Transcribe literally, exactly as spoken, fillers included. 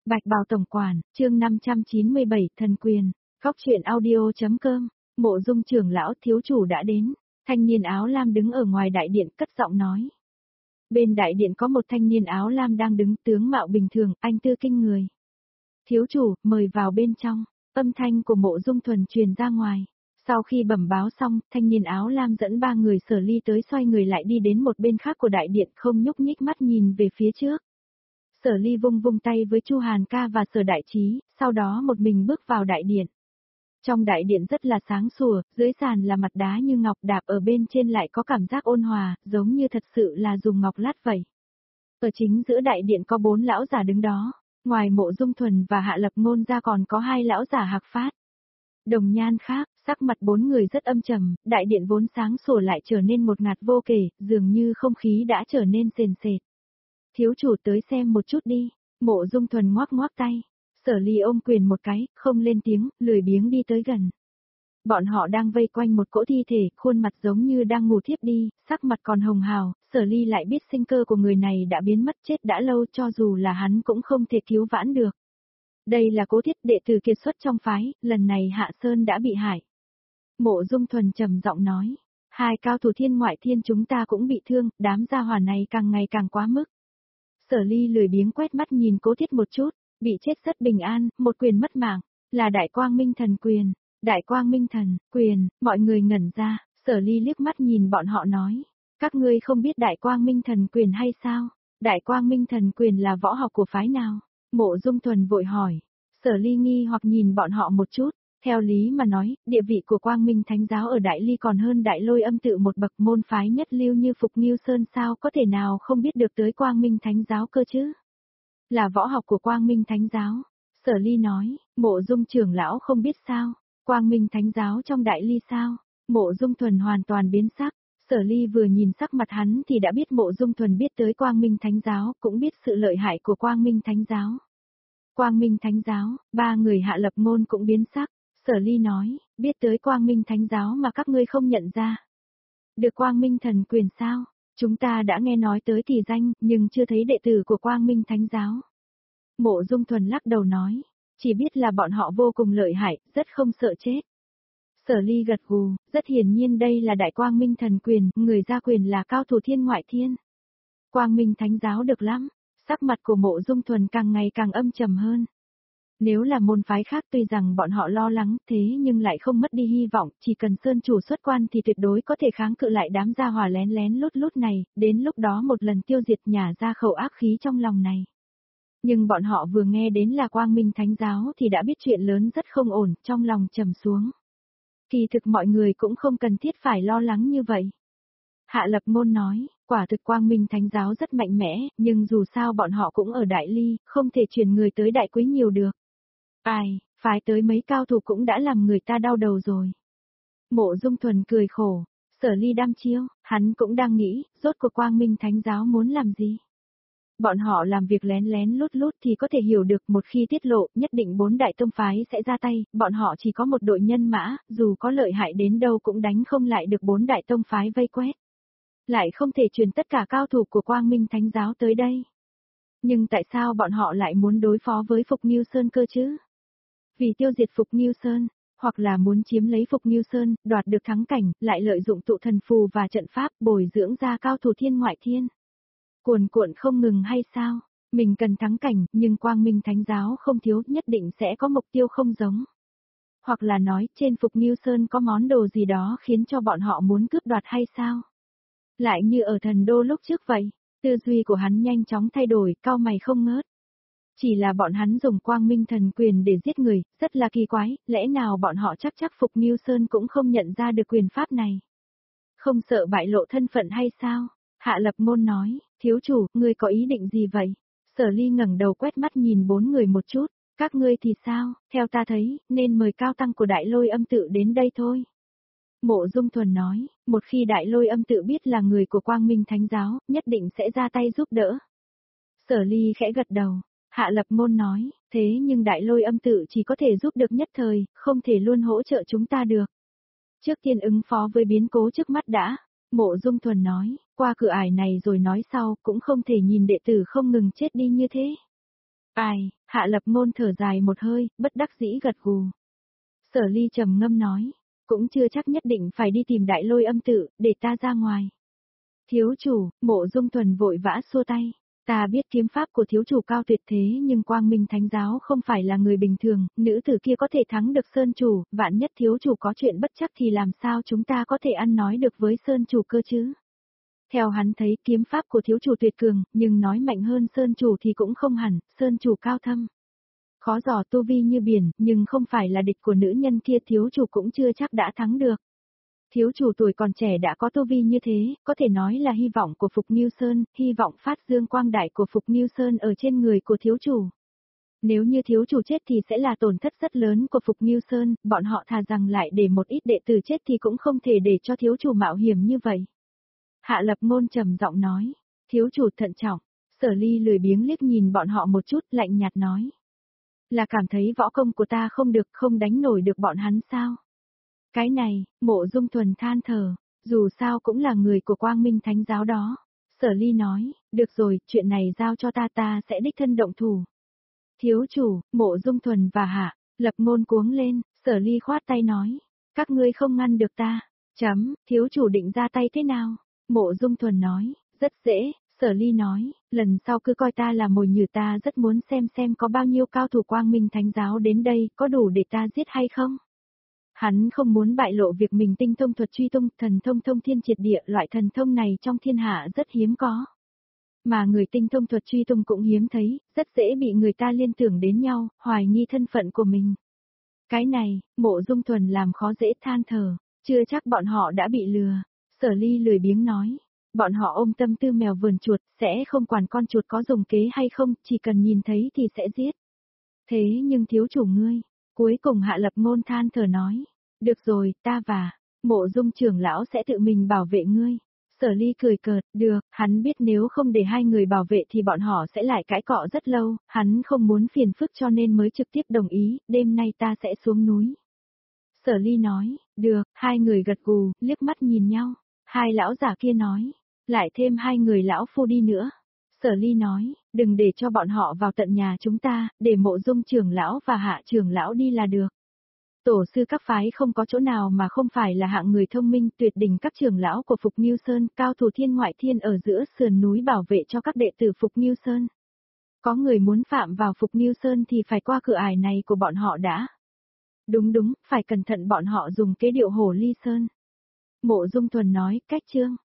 Bạch Bào Tổng Quản, chương năm trăm chín mươi bảy, Thần Quyền, Góc truyện audio.com, Mộ Dung trưởng lão thiếu chủ đã đến, thanh niên áo lam đứng ở ngoài đại điện cất giọng nói. Bên đại điện có một thanh niên áo lam đang đứng tướng mạo bình thường, anh tư kinh người. Thiếu chủ, mời vào bên trong, âm thanh của Mộ Dung Thuần truyền ra ngoài. Sau khi bẩm báo xong, thanh niên áo lam dẫn ba người Sở Ly tới xoay người lại đi đến một bên khác của đại điện không nhúc nhích mắt nhìn về phía trước. Sở Ly vung vung tay với Chu Hàn ca và Sở Đại Trí, sau đó một mình bước vào đại điện. Trong đại điện rất là sáng sủa, dưới sàn là mặt đá như ngọc, đạp ở bên trên lại có cảm giác ôn hòa, giống như thật sự là dùng ngọc lát vậy. Ở chính giữa đại điện có bốn lão giả đứng đó, ngoài Mộ Dung Thuần và Hạ Lập Ngôn ra còn có hai lão giả hạc phát. Đồng nhan khác, sắc mặt bốn người rất âm trầm, đại điện vốn sáng sủa lại trở nên một ngạt vô kể, dường như không khí đã trở nên sền sệt. Thiếu chủ tới xem một chút đi, Mộ Dung Thuần ngoắc ngoắc tay. Sở Ly ôm quyền một cái, không lên tiếng, lười biếng đi tới gần. Bọn họ đang vây quanh một cỗ thi thể, khuôn mặt giống như đang ngủ thiếp đi, sắc mặt còn hồng hào, Sở Ly lại biết sinh cơ của người này đã biến mất chết đã lâu, cho dù là hắn cũng không thể cứu vãn được. Đây là Cố Thiết, đệ tử kiệt xuất trong phái, lần này Hạ Sơn đã bị hại. Mộ Dung Thuần trầm giọng nói, hai cao thủ thiên ngoại thiên chúng ta cũng bị thương, đám gia hỏa này càng ngày càng quá mức. Sở Ly lười biếng quét mắt nhìn Cố Thiết một chút, bị chết rất bình an, một quyền mất mạng, là Đại Quang Minh Thần quyền. Đại Quang Minh Thần quyền, mọi người ngẩn ra, Sở Ly liếc mắt nhìn bọn họ nói, các ngươi không biết Đại Quang Minh Thần quyền hay sao? Đại Quang Minh Thần quyền là võ học của phái nào? Mộ Dung Thuần vội hỏi. Sở Ly nghi hoặc nhìn bọn họ một chút, theo lý mà nói, địa vị của Quang Minh Thánh giáo ở Đại Ly còn hơn Đại Lôi Âm tự một bậc, môn phái nhất lưu như Phục Nghiêu Sơn sao có thể nào không biết được tới Quang Minh Thánh giáo cơ chứ? Là võ học của Quang Minh Thánh giáo. Sở Ly nói, Mộ Dung trưởng lão không biết sao? Quang Minh Thánh giáo trong Đại Ly sao? Mộ Dung Thuần hoàn toàn biến sắc. Sở Ly vừa nhìn sắc mặt hắn thì đã biết Mộ Dung Thuần biết tới Quang Minh Thánh giáo, cũng biết sự lợi hại của Quang Minh Thánh giáo. Quang Minh Thánh giáo, ba người Hạ Lập Ngôn cũng biến sắc. Sở Ly nói, biết tới Quang Minh Thánh giáo mà các ngươi không nhận ra. Được Quang Minh Thần quyền sao? Chúng ta đã nghe nói tới kỳ danh, nhưng chưa thấy đệ tử của Quang Minh Thánh giáo. Mộ Dung Thuần lắc đầu nói, chỉ biết là bọn họ vô cùng lợi hại, rất không sợ chết. Sở Ly gật gù, rất hiển nhiên đây là Đại Quang Minh Thần quyền, người ra quyền là cao thủ thiên ngoại thiên. Quang Minh Thánh giáo được lắm, sắc mặt của Mộ Dung Thuần càng ngày càng âm trầm hơn. Nếu là môn phái khác tuy rằng bọn họ lo lắng thế nhưng lại không mất đi hy vọng, chỉ cần Sơn chủ xuất quan thì tuyệt đối có thể kháng cự lại đám gia hỏa lén lén lút lút này, đến lúc đó một lần tiêu diệt nhả ra khẩu ác khí trong lòng này. Nhưng bọn họ vừa nghe đến là Quang Minh Thánh giáo thì đã biết chuyện lớn rất không ổn, trong lòng trầm xuống. Kỳ thực mọi người cũng không cần thiết phải lo lắng như vậy. Hạ Lập Ngôn nói, quả thực Quang Minh Thánh giáo rất mạnh mẽ, nhưng dù sao bọn họ cũng ở Đại Ly, không thể chuyển người tới Đại Quý nhiều được. Ai, phái tới mấy cao thủ cũng đã làm người ta đau đầu rồi. Mộ Dung Thuần cười khổ, Sở Ly đăm chiêu, hắn cũng đang nghĩ, rốt cuộc Quang Minh Thánh giáo muốn làm gì. Bọn họ làm việc lén lén lút lút thì có thể hiểu được, một khi tiết lộ, nhất định bốn đại tông phái sẽ ra tay, bọn họ chỉ có một đội nhân mã, dù có lợi hại đến đâu cũng đánh không lại được bốn đại tông phái vây quét. Lại không thể truyền tất cả cao thủ của Quang Minh Thánh giáo tới đây. Nhưng tại sao bọn họ lại muốn đối phó với Phục Nghiêu Sơn cơ chứ? Vì tiêu diệt Phục Nghiêu Sơn, hoặc là muốn chiếm lấy Phục Nghiêu Sơn, đoạt được thắng cảnh, lại lợi dụng tụ thần phù và trận pháp bồi dưỡng ra cao thủ thiên ngoại thiên. Cuồn cuộn không ngừng hay sao? Mình cần thắng cảnh, nhưng Quang Minh Thánh giáo không thiếu, nhất định sẽ có mục tiêu không giống. Hoặc là nói, trên Phục Nghiêu Sơn có món đồ gì đó khiến cho bọn họ muốn cướp đoạt hay sao? Lại như ở thần đô lúc trước vậy, tư duy của hắn nhanh chóng thay đổi, cau mày không ngớt. Chỉ là bọn hắn dùng Quang Minh Thần quyền để giết người, rất là kỳ quái, lẽ nào bọn họ chắc chắc Phục Nghiêu Sơn cũng không nhận ra được quyền pháp này? Không sợ bại lộ thân phận hay sao? Hạ Lập Ngôn nói, thiếu chủ, ngươi có ý định gì vậy? Sở Ly ngẩng đầu quét mắt nhìn bốn người một chút, các ngươi thì sao, theo ta thấy, nên mời cao tăng của Đại Lôi Âm tự đến đây thôi. Mộ Dung Thuần nói, một khi Đại Lôi Âm tự biết là người của Quang Minh Thánh giáo, nhất định sẽ ra tay giúp đỡ. Sở Ly khẽ gật đầu, Hạ Lập Ngôn nói, thế nhưng Đại Lôi Âm tự chỉ có thể giúp được nhất thời, không thể luôn hỗ trợ chúng ta được. Trước tiên ứng phó với biến cố trước mắt đã. Mộ Dung Thuần nói, qua cửa ải này rồi nói sau, cũng không thể nhìn đệ tử không ngừng chết đi như thế. Ai, Hạ Lập Ngôn thở dài một hơi, bất đắc dĩ gật gù. Sở Ly trầm ngâm nói, cũng chưa chắc nhất định phải đi tìm Đại Lôi Âm tự, để ta ra ngoài. Thiếu chủ, Mộ Dung Thuần vội vã xua tay. Ta biết kiếm pháp của thiếu chủ cao tuyệt thế nhưng Quang Minh Thánh Giáo không phải là người bình thường, nữ tử kia có thể thắng được Sơn chủ, vạn nhất thiếu chủ có chuyện bất chắc thì làm sao chúng ta có thể ăn nói được với Sơn chủ cơ chứ? Theo hắn thấy kiếm pháp của thiếu chủ tuyệt cường, nhưng nói mạnh hơn Sơn chủ thì cũng không hẳn, Sơn chủ cao thâm. Khó dò tu vi như biển, nhưng không phải là địch của nữ nhân kia, thiếu chủ cũng chưa chắc đã thắng được. Thiếu chủ tuổi còn trẻ đã có tu vi như thế, có thể nói là hy vọng của Phục Nghiêu Sơn, hy vọng phát dương quang đại của Phục Nghiêu Sơn ở trên người của thiếu chủ. Nếu như thiếu chủ chết thì sẽ là tổn thất rất lớn của Phục Nghiêu Sơn, bọn họ thà rằng lại để một ít đệ tử chết thì cũng không thể để cho thiếu chủ mạo hiểm như vậy. Hạ Lập Ngôn trầm giọng nói, thiếu chủ thận trọng. Sở Ly lười biếng liếc nhìn bọn họ một chút, lạnh nhạt nói. Là cảm thấy võ công của ta không được, không đánh nổi được bọn hắn sao? Cái này, Mộ Dung Thuần than thở, dù sao cũng là người của Quang Minh Thánh Giáo đó. Sở Ly nói, được rồi, chuyện này giao cho ta, ta sẽ đích thân động thủ. Thiếu chủ, Mộ Dung Thuần và Hạ Lập Ngôn cuống lên, Sở Ly khoát tay nói, các ngươi không ngăn được ta. Chấm, thiếu chủ định ra tay thế nào? Mộ Dung Thuần nói, rất dễ. Sở Ly nói, lần sau cứ coi ta là mồi nhử, ta rất muốn xem xem có bao nhiêu cao thủ Quang Minh Thánh Giáo đến đây, có đủ để ta giết hay không? Hắn không muốn bại lộ việc mình tinh thông thuật truy tung, thần thông thông thiên triệt địa, loại thần thông này trong thiên hạ rất hiếm có. Mà người tinh thông thuật truy tung cũng hiếm thấy, rất dễ bị người ta liên tưởng đến nhau, hoài nghi thân phận của mình. Cái này, Mộ Dung Thuần làm khó dễ than thở, chưa chắc bọn họ đã bị lừa. Sở Ly lười biếng nói, bọn họ ôm tâm tư mèo vườn chuột, sẽ không quản con chuột có dùng kế hay không, chỉ cần nhìn thấy thì sẽ giết. Thế nhưng thiếu chủ ngươi, cuối cùng Hạ Lập Ngôn than thở nói, được rồi, ta và Mộ Dung trưởng lão sẽ tự mình bảo vệ ngươi. Sở Ly cười cợt, được, hắn biết nếu không để hai người bảo vệ thì bọn họ sẽ lại cãi cọ rất lâu, hắn không muốn phiền phức cho nên mới trực tiếp đồng ý, đêm nay ta sẽ xuống núi. Sở Ly nói, được, hai người gật gù, liếc mắt nhìn nhau, hai lão giả kia nói, lại thêm hai người lão phu đi nữa. Sở Ly nói, đừng để cho bọn họ vào tận nhà chúng ta, để Mộ Dung trưởng lão và Hạ trưởng lão đi là được. Tổ sư các phái không có chỗ nào mà không phải là hạng người thông minh, tuyệt đỉnh các trưởng lão của Phục Nghiêu Sơn, cao thủ thiên ngoại thiên ở giữa sườn núi bảo vệ cho các đệ tử Phục Nghiêu Sơn. Có người muốn phạm vào Phục Nghiêu Sơn thì phải qua cửa ải này của bọn họ đã. Đúng đúng, phải cẩn thận bọn họ dùng kế điệu Hổ Ly Sơn. Mộ Dung Thuần nói, cách chương.